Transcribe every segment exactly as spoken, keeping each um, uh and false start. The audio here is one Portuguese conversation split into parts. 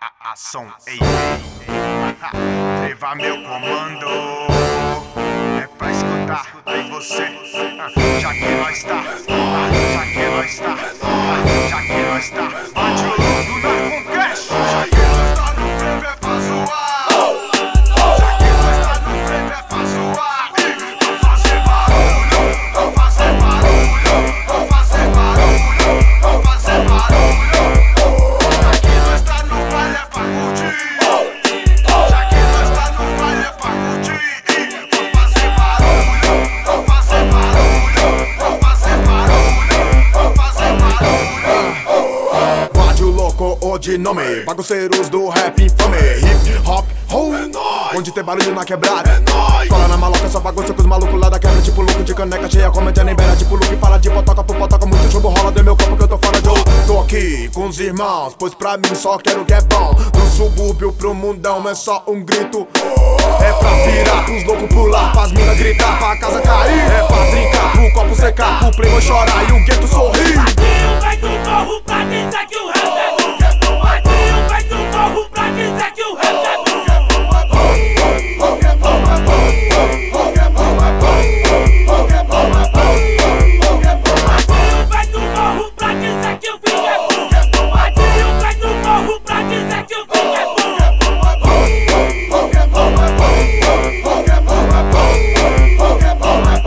a ação, ei, ei, levar meu comando, é pra escutar, aí você, já que nós tá, já que nós tá, já que nós tá, bate o louco na Concast, já que nós tá no frame é pra zoar, já que nós tá no frame é pra zoar, vamos fazer barulho, vamos fazer barulho, vamos fazer barulho, vamos fazer barulho. De nome, bagunceiros do rap infame. Hip hop, ho, onde tem barulho na quebrada. É nóis. Cola na maloca, só bagunça com os malucos lá da quebra. Tipo louco de caneca cheia, comédia nem beira. Tipo Luke, fala de potoca pro potoca. Muito chumbo rola do meu corpo que eu tô fora de eu. Tô aqui com os irmãos, pois pra mim só quero o que é bom. Do subúrbio pro mundão é só um grito. É pra virar, pros loucos pular, pras minas gritar, pra casa cair. É pra trincar, pro copo secar, pro playboy chorar e o gueto sorrir. Aqui vai do morro pra dizer que o rap é bom. Pra dizer que o rap é bom. Pokémon é bom, Pokémon é bom, Pokémon é bom, Pokémon é bom. Vai do morro pra dizer que o fim é bom. Adinho vai do morro pra dizer que o fim é bom. Pokémon é bom, Pokémon é bom, Pokémon é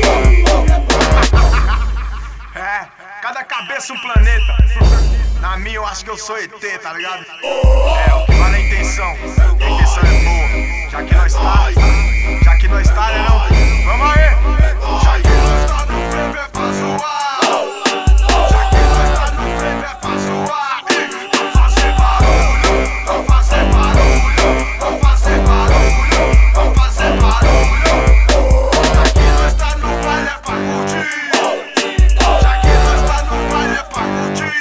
bom. É, cada cabeça um planeta. Na minha eu acho que eu sou E T, tá ligado? É, o que vale a intenção. A intenção é boa. Já que nós tá, já que nós tá, né não? Vamos aí! Já que nós tá no frame é pra zoar. Já que nós tá no frame é pra zoar. Vamos fazer barulho, vamos fazer barulho, vamos fazer barulho, vamos fazer barulho. Já que nós tá no baile é pra curtir. Já que nós tá no baile é pra curtir.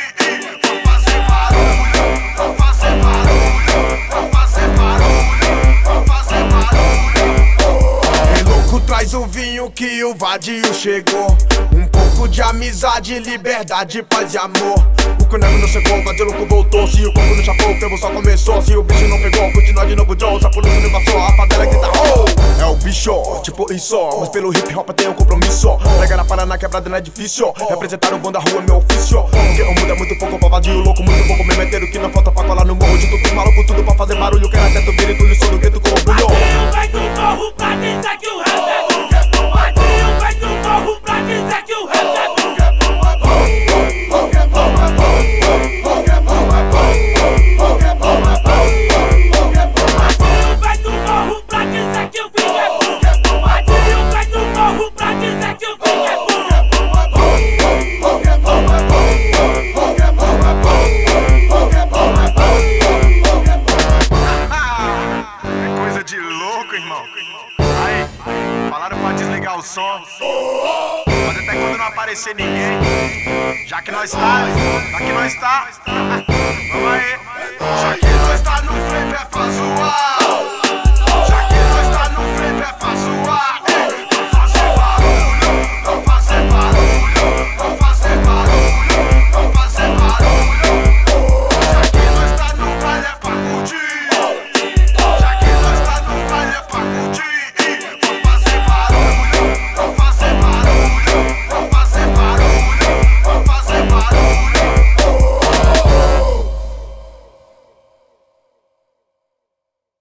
Traz o vinho que o vadio chegou. Um pouco de amizade, liberdade, paz e amor. O canego não secou, o vadio louco voltou. Se o corpo não chapou, o fervo só começou. Se o bicho não pegou, continua de novo Joe. Se a polícia não passou, a favela grita oh! É o bicho, tipo isso. Mas pelo hip hop tem um compromisso. Pregar na Paraná quebrada não é difícil. Representar o bom da rua é meu ofício. Porque o mundo é muito pouco pra vadio louco. Muito pouco me meteram que não falta pra colar no morro. De tudo maluco, tudo pra fazer barulho. Quero até tu vir e tu lhe sou do gueto com orgulho. Adinho vai do morro pra dizer que o rap é bom. Vai do morro pra dizer que o rap é bom. Pokémon é bom, Pokémon é bom, Pokémon é bom, Pokémon é bom. Vai do morro pra dizer que o fim é bom. Adinho vai do morro pra dizer que o fim é bom. Pokémon é bom, Pokémon é bom, Pokémon é bom, Pokémon é bom. É coisa de louco, irmão. Aí, falaram pra desligar o som. Mas até quando não aparecer ninguém. Já que nós tá, já que nós tá. Vamos aí.